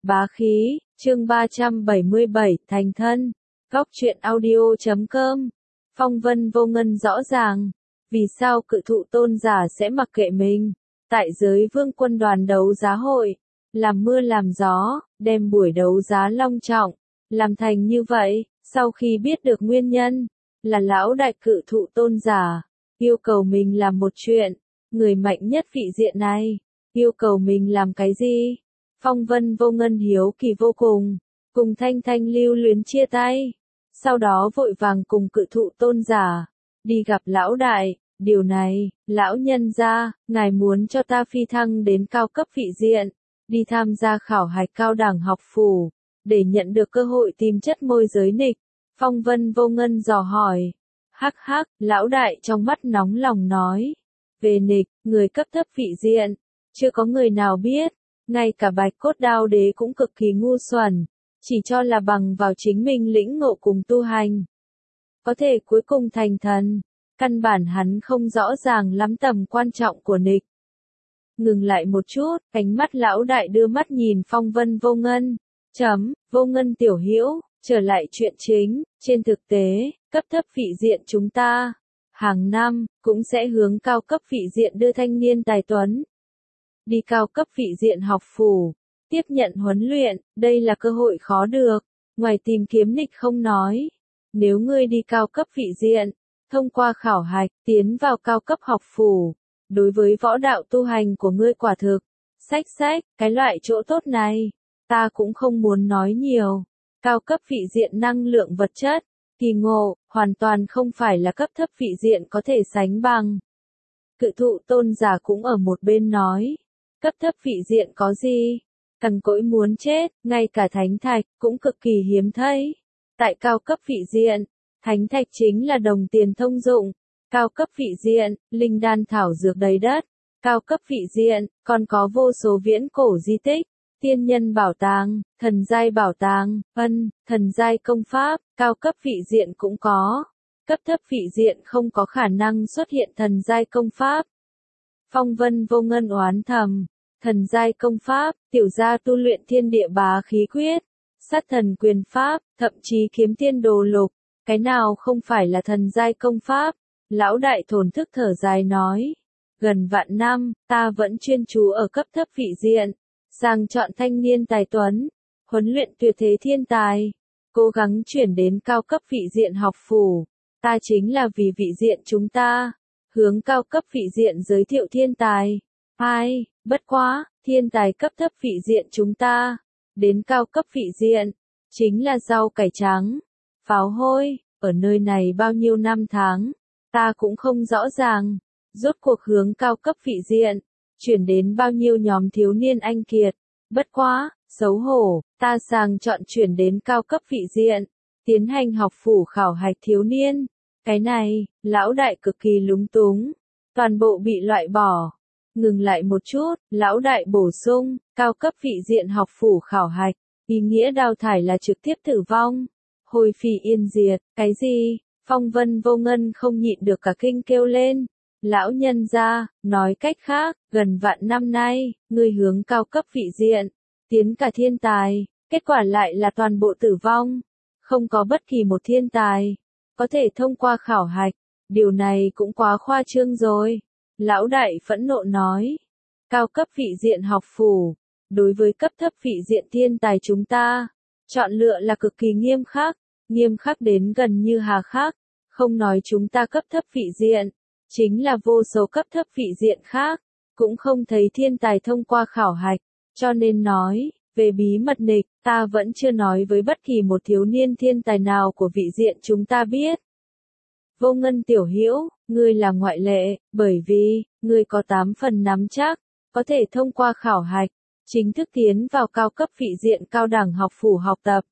Bá khí, chương 377, thành thân. Góc truyện audio.com. Phong vân vô ngân rõ ràng. Vì sao cự thụ tôn giả sẽ mặc kệ mình? Tại giới vương quân đoàn đấu giá hội, làm mưa làm gió, đem buổi đấu giá long trọng, làm thành như vậy. Sau khi biết được nguyên nhân, là lão đại cự thụ tôn giả, yêu cầu mình làm một chuyện. Người mạnh nhất vị diện này, yêu cầu mình làm cái gì? Phong vân vô ngân hiếu kỳ vô cùng, cùng thanh thanh lưu luyến chia tay. Sau đó vội vàng cùng cự thụ tôn giả, đi gặp lão đại. Điều này, lão nhân gia, ngài muốn cho ta phi thăng đến cao cấp vị diện, đi tham gia khảo hạch cao đẳng học phủ, để nhận được cơ hội tìm chất môi giới nịch. Phong vân vô ngân dò hỏi. Hắc hắc, lão đại trong mắt nóng lòng nói. Về nịch, người cấp thấp vị diện, chưa có người nào biết, ngay cả Bạch Cốt Đao Đế cũng cực kỳ ngu xuẩn, chỉ cho là bằng vào chính mình lĩnh ngộ cùng tu hành, có thể cuối cùng thành thần. Căn bản hắn không rõ ràng lắm tầm quan trọng của nịch. Ngừng lại một chút, ánh mắt lão đại đưa mắt nhìn phong vân vô ngân. Vô ngân tiểu hữu, trở lại chuyện chính, trên thực tế, cấp thấp vị diện chúng ta, hàng năm, cũng sẽ hướng cao cấp vị diện đưa thanh niên tài tuấn. Đi cao cấp vị diện học phủ, tiếp nhận huấn luyện, đây là cơ hội khó được, ngoài tìm kiếm nịch không nói. Nếu ngươi đi cao cấp vị diện, thông qua khảo hạch, tiến vào cao cấp học phủ, đối với võ đạo tu hành của ngươi quả thực, cái loại chỗ tốt này, ta cũng không muốn nói nhiều. Cao cấp vị diện năng lượng vật chất, kỳ ngộ, hoàn toàn không phải là cấp thấp vị diện có thể sánh bằng. Cự thụ tôn giả cũng ở một bên nói, cấp thấp vị diện có gì? Cằn cỗi muốn chết, ngay cả thánh thạch cũng cực kỳ hiếm thấy. Tại cao cấp vị diện, thánh thạch chính là đồng tiền thông dụng. Cao cấp vị diện, linh đan thảo dược đầy đất. Cao cấp vị diện, còn có vô số viễn cổ di tích, tiên nhân bảo tàng, thần giai bảo tàng, thần giai công pháp, cao cấp vị diện cũng có. Cấp thấp vị diện không có khả năng xuất hiện thần giai công pháp. Phong vân vô ngân oán thầm, thần giai công pháp, tiểu gia tu luyện thiên địa bá khí quyết, sát thần quyền pháp, thậm chí kiếm tiên đồ lục, cái nào không phải là thần giai công pháp? Lão đại thổn thức thở dài nói, gần vạn năm, ta vẫn chuyên chú ở cấp thấp vị diện, sàng chọn thanh niên tài tuấn, huấn luyện tuyệt thế thiên tài, cố gắng chuyển đến cao cấp vị diện học phủ. Ta chính là vì vị diện chúng ta, hướng cao cấp vị diện giới thiệu thiên tài. Bất quá, thiên tài cấp thấp vị diện chúng ta, đến cao cấp vị diện, chính là rau cải trắng, pháo hôi, ở nơi này bao nhiêu năm tháng, ta cũng không rõ ràng, rốt cuộc hướng cao cấp vị diện, chuyển đến bao nhiêu nhóm thiếu niên anh kiệt. Bất quá, xấu hổ, ta sàng chọn chuyển đến cao cấp vị diện, tiến hành học phủ khảo hạch thiếu niên. Cái này, lão đại cực kỳ lúng túng, toàn bộ bị loại bỏ. Ngừng lại một chút, lão đại bổ sung, cao cấp vị diện học phủ khảo hạch, ý nghĩa đào thải là trực tiếp tử vong, hồi phi yên diệt. Cái gì? Phong vân vô ngân không nhịn được cả kinh kêu lên. Lão nhân gia, nói cách khác, gần vạn năm nay, ngươi hướng cao cấp vị diện, tiến cả thiên tài, kết quả lại là toàn bộ tử vong. Không có bất kỳ một thiên tài có thể thông qua khảo hạch, điều này cũng quá khoa trương rồi. Lão đại phẫn nộ nói, cao cấp vị diện học phủ, đối với cấp thấp vị diện thiên tài chúng ta, chọn lựa là cực kỳ nghiêm khắc đến gần như hà khắc, không nói chúng ta cấp thấp vị diện, chính là vô số cấp thấp vị diện khác, cũng không thấy thiên tài thông qua khảo hạch, cho nên nói, về bí mật nịch, ta vẫn chưa nói với bất kỳ một thiếu niên thiên tài nào của vị diện chúng ta biết. Vô ngân tiểu hữu, ngươi là ngoại lệ, bởi vì, ngươi có 8 phần nắm chắc, có thể thông qua khảo hạch, chính thức tiến vào cao cấp vị diện cao đẳng học phủ học tập.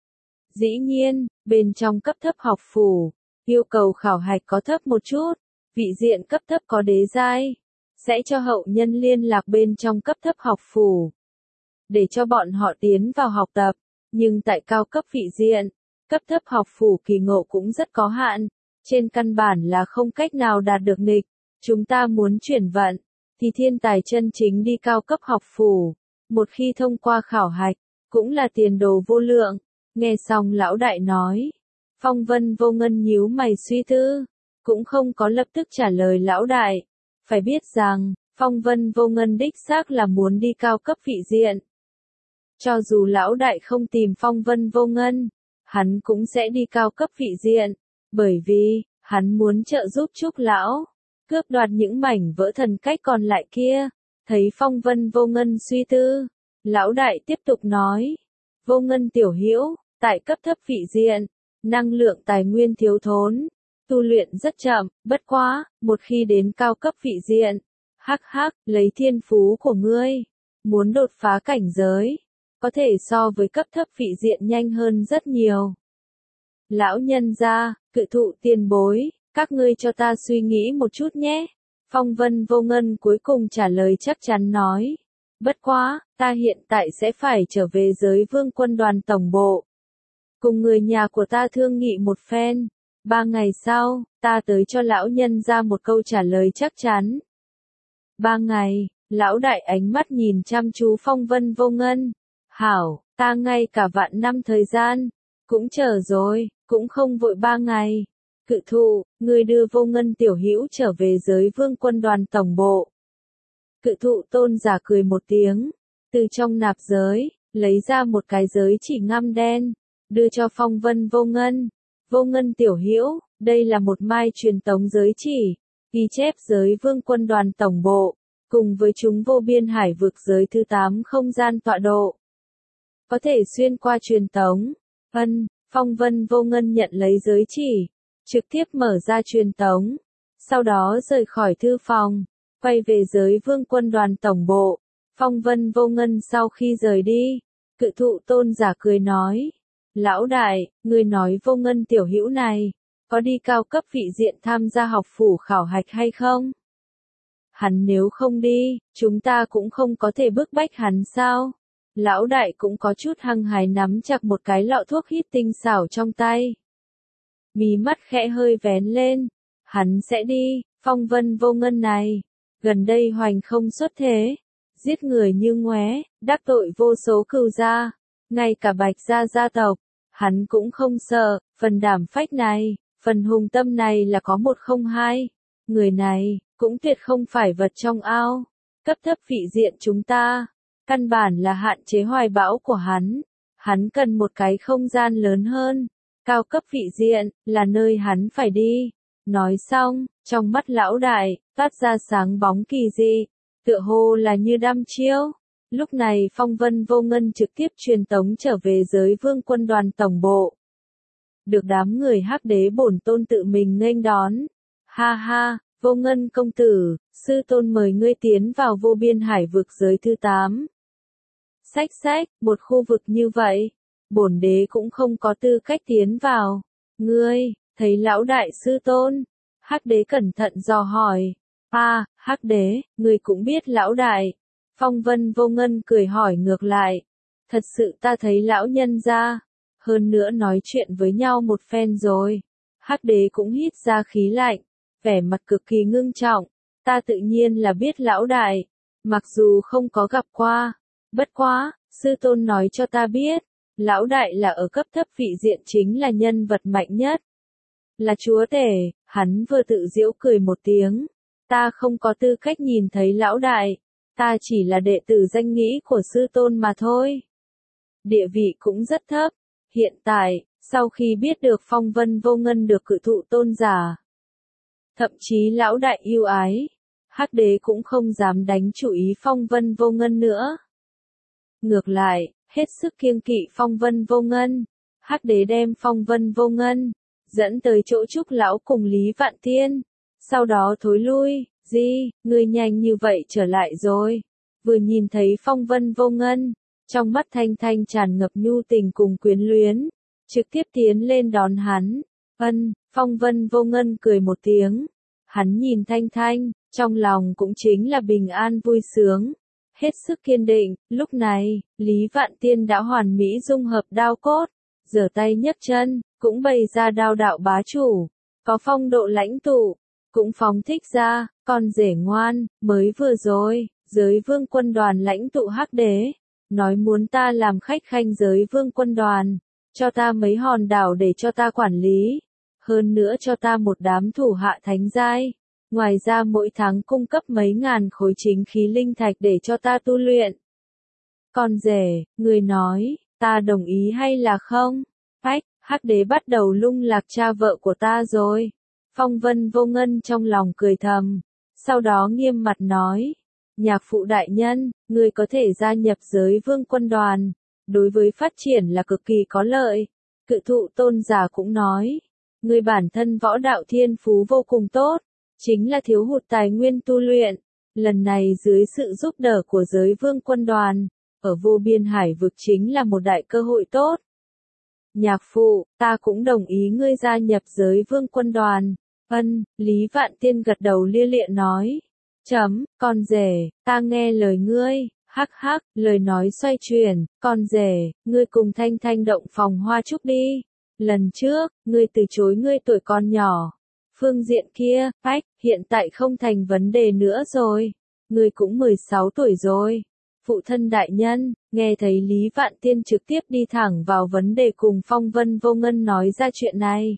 Dĩ nhiên, bên trong cấp thấp học phủ, yêu cầu khảo hạch có thấp một chút, vị diện cấp thấp có đế giai, sẽ cho hậu nhân liên lạc bên trong cấp thấp học phủ, để cho bọn họ tiến vào học tập. Nhưng tại cao cấp vị diện, cấp thấp học phủ kỳ ngộ cũng rất có hạn, trên căn bản là không cách nào đạt được nịch. Chúng ta muốn chuyển vận, thì thiên tài chân chính đi cao cấp học phủ, một khi thông qua khảo hạch, cũng là tiền đồ vô lượng. Nghe xong lão đại nói, Phong Vân Vô Ngân nhíu mày suy tư, cũng không có lập tức trả lời lão đại. Phải biết rằng, Phong Vân Vô Ngân đích xác là muốn đi cao cấp vị diện. Cho dù lão đại không tìm Phong Vân Vô Ngân, hắn cũng sẽ đi cao cấp vị diện, bởi vì, hắn muốn trợ giúp Trúc lão, cướp đoạt những mảnh vỡ thần cách còn lại kia. Thấy Phong Vân Vô Ngân suy tư, lão đại tiếp tục nói, Vô Ngân tiểu hữu, tại cấp thấp vị diện, năng lượng tài nguyên thiếu thốn, tu luyện rất chậm, bất quá, một khi đến cao cấp vị diện, hắc hắc, lấy thiên phú của ngươi, muốn đột phá cảnh giới, có thể so với cấp thấp vị diện nhanh hơn rất nhiều. Lão nhân gia, cự thụ tiền bối, các ngươi cho ta suy nghĩ một chút nhé. Phong Vân Vô Ngân cuối cùng trả lời chắc chắn nói. Bất quá, ta hiện tại sẽ phải trở về giới vương quân đoàn tổng bộ. Cùng người nhà của ta thương nghị một phen. 3 ngày sau, ta tới cho lão nhân ra một câu trả lời chắc chắn. 3 ngày, lão đại ánh mắt nhìn chăm chú Phong Vân Vô Ngân. Hảo, ta ngay cả vạn năm thời gian, cũng chờ rồi, cũng không vội 3 ngày. Cự thụ, người đưa Vô Ngân tiểu hữu trở về giới vương quân đoàn tổng bộ. Cự thụ tôn giả cười một tiếng, từ trong nạp giới, lấy ra một cái giới chỉ ngăm đen, đưa cho Phong Vân Vô Ngân. Vô Ngân tiểu hữu, đây là một mai truyền tống giới chỉ, ghi chép giới vương quân đoàn tổng bộ, cùng với chúng vô biên hải vực giới thứ 8 không gian tọa độ. Có thể xuyên qua truyền tống. Phong Vân Vô Ngân nhận lấy giới chỉ, trực tiếp mở ra truyền tống, sau đó rời khỏi thư phòng, quay về giới vương quân đoàn tổng bộ. Phong Vân Vô Ngân sau khi rời đi, cự thụ tôn giả cười nói, lão đại, người nói Vô Ngân tiểu hữu này, có đi cao cấp vị diện tham gia học phủ khảo hạch hay không? Hắn nếu không đi, chúng ta cũng không có thể bức bách hắn sao? Lão đại cũng có chút hăng hái nắm chặt một cái lọ thuốc hít tinh xảo trong tay. Mí mắt khẽ hơi vén lên, hắn sẽ đi. Phong Vân Vô Ngân này, gần đây hoành không xuất thế, giết người như ngoé, đắc tội vô số cừu gia, ngay cả Bạch gia gia tộc, hắn cũng không sợ. Phần đảm phách này, phần hùng tâm này là có một không hai. Người này, cũng tuyệt không phải vật trong ao. Cấp thấp vị diện chúng ta, căn bản là hạn chế hoài bão của hắn. Hắn cần một cái không gian lớn hơn. Cao cấp vị diện, là nơi hắn phải đi. Nói xong, trong mắt lão đại, toát ra sáng bóng kỳ dị, tựa hồ là như đăm chiêu. Lúc này Phong Vân Vô Ngân trực tiếp truyền tống trở về giới vương quân đoàn tổng bộ. Được đám người Hắc Đế bổn tôn tự mình nghênh đón. Ha ha, Vô Ngân công tử, sư tôn mời ngươi tiến vào vô biên hải vực giới thứ 8. Xách, một khu vực như vậy, bổn đế cũng không có tư cách tiến vào. Ngươi, thấy lão đại sư tôn? Hắc Đế cẩn thận dò hỏi. Hắc Đế, ngươi cũng biết lão đại. Phong Vân Vô Ngân cười hỏi ngược lại. Thật sự ta thấy lão nhân ra. Hơn nữa nói chuyện với nhau một phen rồi. Hắc Đế cũng hít ra khí lạnh, vẻ mặt cực kỳ ngưng trọng. Ta tự nhiên là biết lão đại, mặc dù không có gặp qua. Bất quá, sư tôn nói cho ta biết, lão đại là ở cấp thấp vị diện chính là nhân vật mạnh nhất. Là chúa tể. Hắn vừa tự giễu cười một tiếng. Ta không có tư cách nhìn thấy lão đại. Ta chỉ là đệ tử danh nghĩa của sư tôn mà thôi. Địa vị cũng rất thấp. Hiện tại, sau khi biết được Phong Vân Vô Ngân được cự thụ tôn giả, thậm chí lão đại yêu ái, Hắc Đế cũng không dám đánh chủ ý Phong Vân Vô Ngân nữa. Ngược lại, hết sức kiêng kỵ Phong Vân Vô Ngân. Hắc Đế đem Phong Vân Vô Ngân dẫn tới chỗ Trúc lão cùng Lý Vạn Tiên, sau đó thối lui. Ngươi nhanh như vậy trở lại rồi? Vừa nhìn thấy Phong Vân Vô Ngân, trong mắt Thanh Thanh tràn ngập nhu tình cùng quyến luyến, trực tiếp tiến lên đón hắn. Phong Vân Vô Ngân cười một tiếng. Hắn nhìn Thanh Thanh, trong lòng cũng chính là bình an vui sướng, hết sức kiên định. Lúc này, Lý Vạn Tiên đã hoàn mỹ dung hợp đao cốt, giở tay nhấc chân, cũng bày ra đao đạo bá chủ, có phong độ lãnh tụ, cũng phóng thích ra. Con rể ngoan, mới vừa rồi, giới vương quân đoàn lãnh tụ Hắc Đế nói muốn ta làm khách khanh giới vương quân đoàn, cho ta mấy hòn đảo để cho ta quản lý, hơn nữa cho ta một đám thủ hạ thánh giai, ngoài ra mỗi tháng cung cấp mấy ngàn khối chính khí linh thạch để cho ta tu luyện. Con rể, người nói, ta đồng ý hay là không? Phách, Hắc đế bắt đầu lung lạc cha vợ của ta rồi. Phong Vân Vô Ngân trong lòng cười thầm, sau đó nghiêm mặt nói, nhạc phụ đại nhân, người có thể gia nhập giới vương quân đoàn, đối với phát triển là cực kỳ có lợi. Cự thụ tôn giả cũng nói, người bản thân võ đạo thiên phú vô cùng tốt, chính là thiếu hụt tài nguyên tu luyện. Lần này dưới sự giúp đỡ của giới vương quân đoàn, ở vô biên hải vực chính là một đại cơ hội tốt. Nhạc phụ, ta cũng đồng ý ngươi gia nhập giới vương quân đoàn. Lý Vạn Tiên gật đầu lia lịa nói. Con rể, ta nghe lời ngươi. Hắc hắc, lời nói xoay chuyển, con rể, ngươi cùng Thanh Thanh động phòng hoa trúc đi. Lần trước, ngươi từ chối ngươi tuổi con nhỏ. Phương diện kia, Phách, hiện tại không thành vấn đề nữa rồi. Ngươi cũng 16 tuổi rồi. Phụ thân đại nhân, nghe thấy Lý Vạn Tiên trực tiếp đi thẳng vào vấn đề cùng Phong Vân Vô Ngân nói ra chuyện này.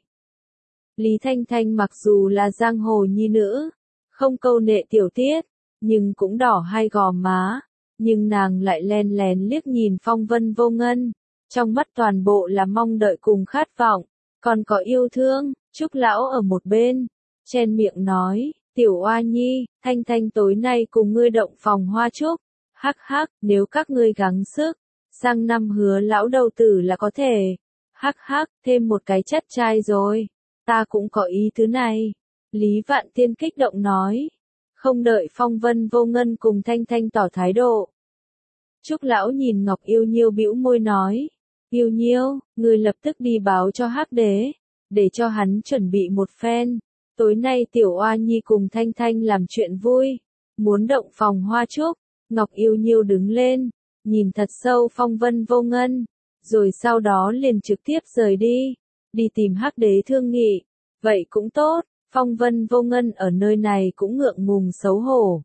Lý Thanh Thanh mặc dù là giang hồ nhi nữ, không câu nệ tiểu tiết, nhưng cũng đỏ hai gò má, nhưng nàng lại len lén liếc nhìn Phong Vân Vô Ngân, trong mắt toàn bộ là mong đợi cùng khát vọng, còn có yêu thương. Trúc lão ở một bên, chen miệng nói, tiểu oa nhi, Thanh Thanh tối nay cùng ngươi động phòng hoa trúc. Hắc hắc, nếu các ngươi gắng sức, sang năm hứa lão đầu tử là có thể. Hắc hắc, thêm một cái chất trai rồi. Ta cũng có ý thứ này. Lý Vạn Tiên kích động nói. Không đợi Phong Vân Vô Ngân cùng Thanh Thanh tỏ thái độ. Trúc lão nhìn Ngọc Yêu Nhiêu bĩu môi nói. Yêu Nhiêu, ngươi lập tức đi báo cho Hắc đế, để cho hắn chuẩn bị một phen. Tối nay tiểu oa nhi cùng Thanh Thanh làm chuyện vui, muốn động phòng hoa trúc. Ngọc Yêu Nhiêu đứng lên, nhìn thật sâu Phong Vân Vô Ngân, rồi sau đó liền trực tiếp rời đi tìm Hắc đế thương nghị. Vậy cũng tốt, Phong Vân Vô Ngân ở nơi này cũng ngượng ngùng xấu hổ.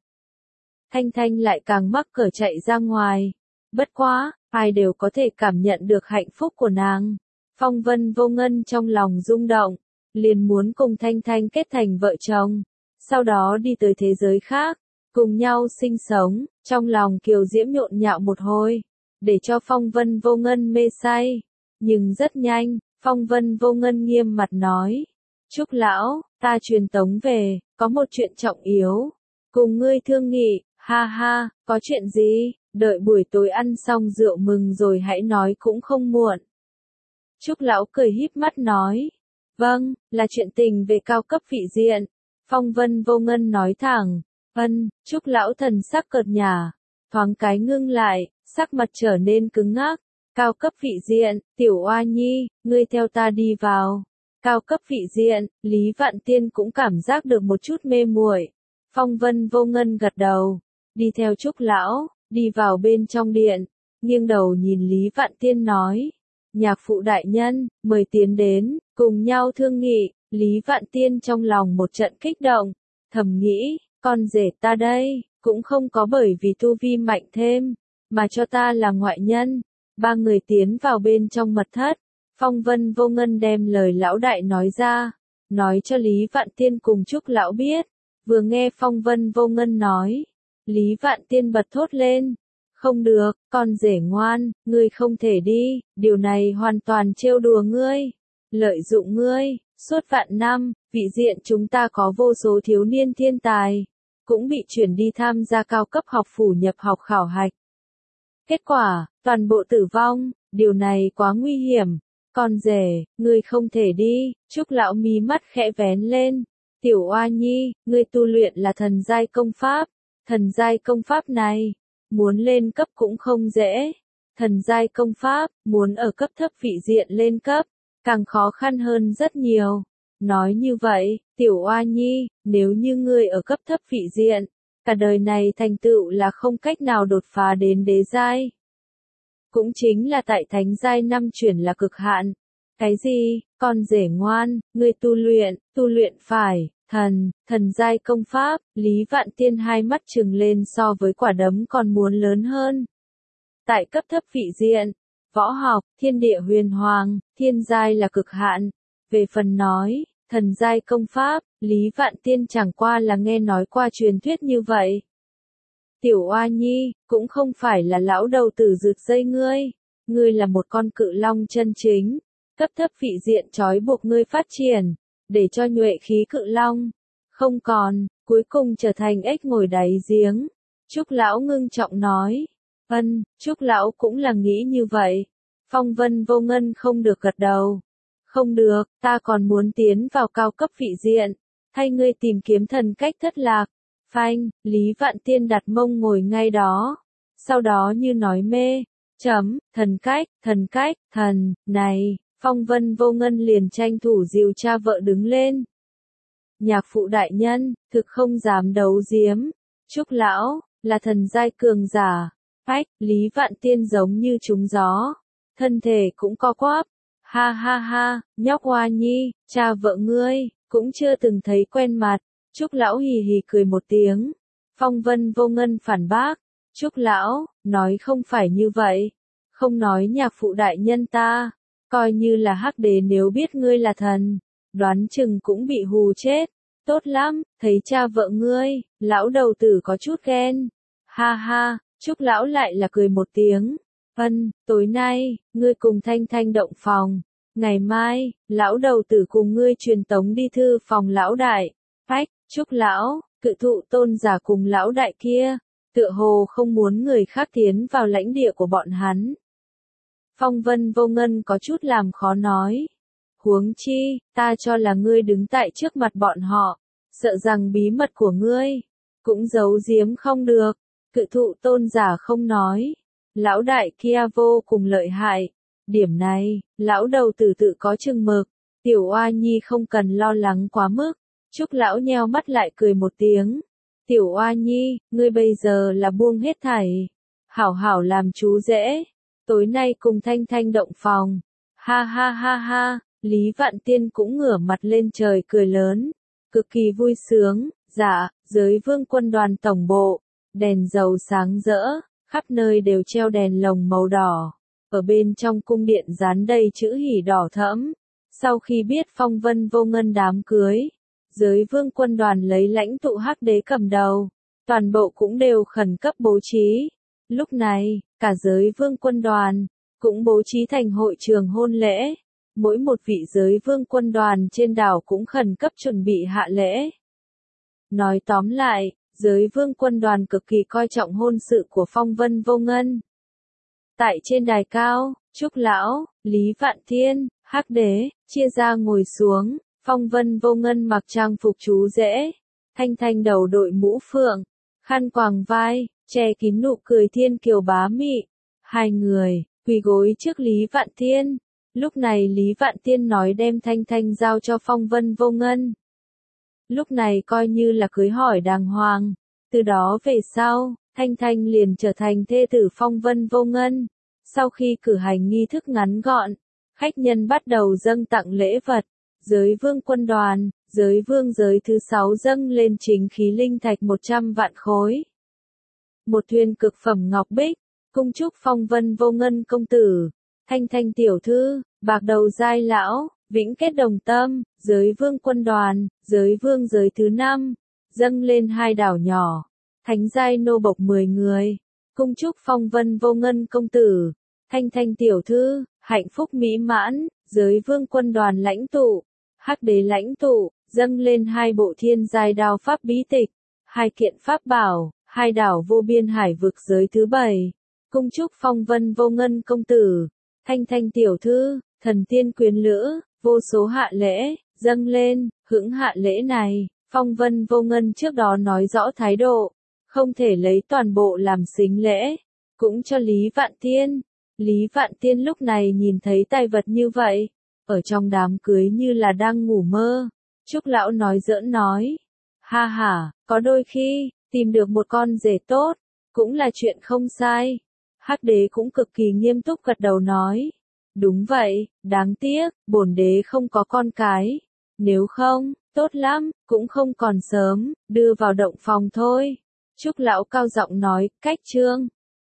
Thanh Thanh lại càng mắc cỡ chạy ra ngoài. Bất quá, ai đều có thể cảm nhận được hạnh phúc của nàng. Phong Vân Vô Ngân trong lòng rung động, liền muốn cùng Thanh Thanh kết thành vợ chồng, sau đó đi tới thế giới khác, cùng nhau sinh sống, trong lòng kiều diễm nhộn nhạo một hồi, để cho Phong Vân Vô Ngân mê say. Nhưng rất nhanh, Phong Vân Vô Ngân nghiêm mặt nói, Trúc lão, ta truyền tống về, có một chuyện trọng yếu, cùng ngươi thương nghị. Ha ha, có chuyện gì, đợi buổi tối ăn xong rượu mừng rồi hãy nói cũng không muộn. Trúc lão cười híp mắt nói, vâng, là chuyện tình về cao cấp vị diện. Phong Vân Vô Ngân nói thẳng. Trúc lão thần sắc cợt nhả, thoáng cái ngưng lại, sắc mặt trở nên cứng ngắc. Cao cấp vị diện, tiểu oa nhi, ngươi theo ta đi vào. Cao cấp vị diện, Lý Vạn Tiên cũng cảm giác được một chút mê muội. Phong Vân Vô Ngân gật đầu, đi theo Trúc lão, đi vào bên trong điện, nghiêng đầu nhìn Lý Vạn Tiên nói, nhạc phụ đại nhân, mời tiến đến, cùng nhau thương nghị. Lý Vạn Tiên trong lòng một trận kích động, thầm nghĩ, con rể ta đây, cũng không có bởi vì tu vi mạnh thêm, mà cho ta là ngoại nhân. Ba người tiến vào bên trong mật thất, Phong Vân Vô Ngân đem lời lão đại nói ra, nói cho Lý Vạn Tiên cùng Trúc lão biết. Vừa nghe Phong Vân Vô Ngân nói, Lý Vạn Tiên bật thốt lên, không được, con rể ngoan, ngươi không thể đi, điều này hoàn toàn trêu đùa ngươi, lợi dụng ngươi. Suốt vạn năm, vị diện chúng ta có vô số thiếu niên thiên tài, cũng bị chuyển đi tham gia cao cấp học phủ nhập học khảo hạch. Kết quả, toàn bộ tử vong, điều này quá nguy hiểm. Con rể, ngươi không thể đi. Trúc lão mí mắt khẽ vén lên. Tiểu oa nhi, ngươi tu luyện là thần giai công pháp. Thần giai công pháp này, muốn lên cấp cũng không dễ. Thần giai công pháp, muốn ở cấp thấp vị diện lên cấp, càng khó khăn hơn rất nhiều. Nói như vậy, tiểu oa nhi, nếu như ngươi ở cấp thấp vị diện, cả đời này thành tựu là không cách nào đột phá đến đế giai. Cũng chính là tại thánh giai 5 chuyển là cực hạn. Cái gì, con rể ngoan, ngươi tu luyện phải, thần giai công pháp. Lý Vạn Tiên hai mắt trừng lên so với quả đấm còn muốn lớn hơn. Tại cấp thấp vị diện, võ học, thiên địa huyền hoàng, thiên giai là cực hạn. Về phần nói, thần giai công pháp, Lý Vạn Tiên chẳng qua là nghe nói qua truyền thuyết như vậy. Tiểu Oa Nhi, cũng không phải là lão đầu tử rực dây ngươi. Ngươi là một con cự long chân chính. Cấp thấp vị diện trói buộc ngươi phát triển, để cho nhuệ khí cự long. Không còn, cuối cùng trở thành ếch ngồi đáy giếng. Trúc lão ngưng trọng nói. Trúc lão cũng là nghĩ như vậy. Phong Vân Vô Ngân không được gật đầu. Không được, ta còn muốn tiến vào cao cấp vị diện. Thay ngươi tìm kiếm thần cách thất lạc. Phanh, Lý Vạn Tiên đặt mông ngồi ngay đó. Sau đó như nói mê. Thần, này, Phong Vân Vô Ngân liền tranh thủ dìu cha vợ đứng lên. Nhạc phụ đại nhân, thực không dám đấu giếm. Trúc lão, là thần giai cường giả. Lý Vạn Tiên giống như trúng gió. Thân thể cũng co quắp. Ha ha ha, nhóc Hoa Nhi, cha vợ ngươi, cũng chưa từng thấy quen mặt. Trúc lão hì hì cười một tiếng. Phong Vân Vô Ngân phản bác. Trúc lão, nói không phải như vậy. Không nói nhạc phụ đại nhân ta. Coi như là hắc đế nếu biết ngươi là thần. Đoán chừng cũng bị hù chết. Tốt lắm, thấy cha vợ ngươi, lão đầu tử có chút ghen. Ha ha, Trúc lão lại là cười một tiếng. Tối nay, ngươi cùng Thanh Thanh động phòng. Ngày mai, lão đầu tử cùng ngươi truyền tống đi thư phòng lão đại. Trúc lão, cự thụ tôn giả cùng lão đại kia, tựa hồ không muốn người khác tiến vào lãnh địa của bọn hắn. Phong Vân Vô Ngân có chút làm khó nói. Huống chi, ta cho là ngươi đứng tại trước mặt bọn họ, sợ rằng bí mật của ngươi cũng giấu giếm không được. Cự thụ tôn giả không nói. Lão đại kia vô cùng lợi hại. Điểm này, lão đầu tử tự có chừng mực. Tiểu Oa Nhi không cần lo lắng quá mức. Trúc lão nheo mắt lại cười một tiếng. Tiểu Oa Nhi, ngươi bây giờ là buông hết thảy. Hảo hảo làm chú rể. Tối nay cùng Thanh Thanh động phòng. Ha ha ha ha, Lý Vạn Tiên cũng ngửa mặt lên trời cười lớn. Cực kỳ vui sướng, dạ, giới vương quân đoàn tổng bộ. Đèn dầu sáng rỡ, khắp nơi đều treo đèn lồng màu đỏ. Ở bên trong cung điện dán đầy chữ hỉ đỏ thẫm. Sau khi biết Phong Vân Vô Ngân đám cưới, giới vương quân đoàn lấy lãnh tụ hắc đế cầm đầu, toàn bộ cũng đều khẩn cấp bố trí. Lúc này, cả giới vương quân đoàn cũng bố trí thành hội trường hôn lễ. Mỗi một vị giới vương quân đoàn trên đảo cũng khẩn cấp chuẩn bị hạ lễ. Nói tóm lại, giới vương quân đoàn cực kỳ coi trọng hôn sự của Phong Vân Vô Ngân. Tại trên đài cao, Trúc lão, Lý Vạn Tiên, hắc đế, chia ra ngồi xuống. Phong Vân Vô Ngân mặc trang phục chú rể. Thanh Thanh đầu đội mũ phượng, khăn quàng vai, che kín nụ cười thiên kiều bá mị. Hai người quỳ gối trước Lý Vạn Tiên. Lúc này Lý Vạn Tiên nói đem Thanh Thanh giao cho Phong Vân Vô Ngân. Lúc này coi như là cưới hỏi đàng hoàng. Từ đó về sau, Thanh Thanh liền trở thành thê tử Phong Vân Vô Ngân. Sau khi cử hành nghi thức ngắn gọn, khách nhân bắt đầu dâng tặng lễ vật. Giới vương quân đoàn, giới vương giới thứ 6 dâng lên chính khí linh thạch 100 vạn khối. Một thuyền cực phẩm ngọc bích, cung chúc Phong Vân Vô Ngân công tử, Thanh Thanh tiểu thư, bạc đầu giai lão, vĩnh kết đồng tâm. Giới vương quân đoàn, giới vương giới thứ 5, dâng lên 2 đảo nhỏ, thánh giai nô bộc 10 người, cung chúc Phong Vân Vô Ngân công tử, Thanh Thanh tiểu thư, hạnh phúc mỹ mãn. Giới vương quân đoàn lãnh tụ, hắc đế lãnh tụ, dâng lên 2 bộ thiên giai đao pháp bí tịch, 2 kiện pháp bảo, 2 đảo vô biên hải vực giới thứ 7, cung chúc Phong Vân Vô Ngân công tử, Thanh Thanh tiểu thư, thần tiên quyến lữ, vô số hạ lễ, dâng lên. Hững hạ lễ này, Phong Vân Vô Ngân trước đó nói rõ thái độ, không thể lấy toàn bộ làm sính lễ, cũng cho Lý Vạn Tiên. Lý Vạn Tiên lúc này nhìn thấy tài vật như vậy, ở trong đám cưới như là đang ngủ mơ. Trúc lão nói giỡn nói, ha ha, có đôi khi, tìm được một con rể tốt, cũng là chuyện không sai. Hắc đế cũng cực kỳ nghiêm túc gật đầu nói, đúng vậy, đáng tiếc, bổn đế không có con cái. Nếu không, tốt lắm, cũng không còn sớm, đưa vào động phòng thôi. Trúc lão cao giọng nói, cách chương.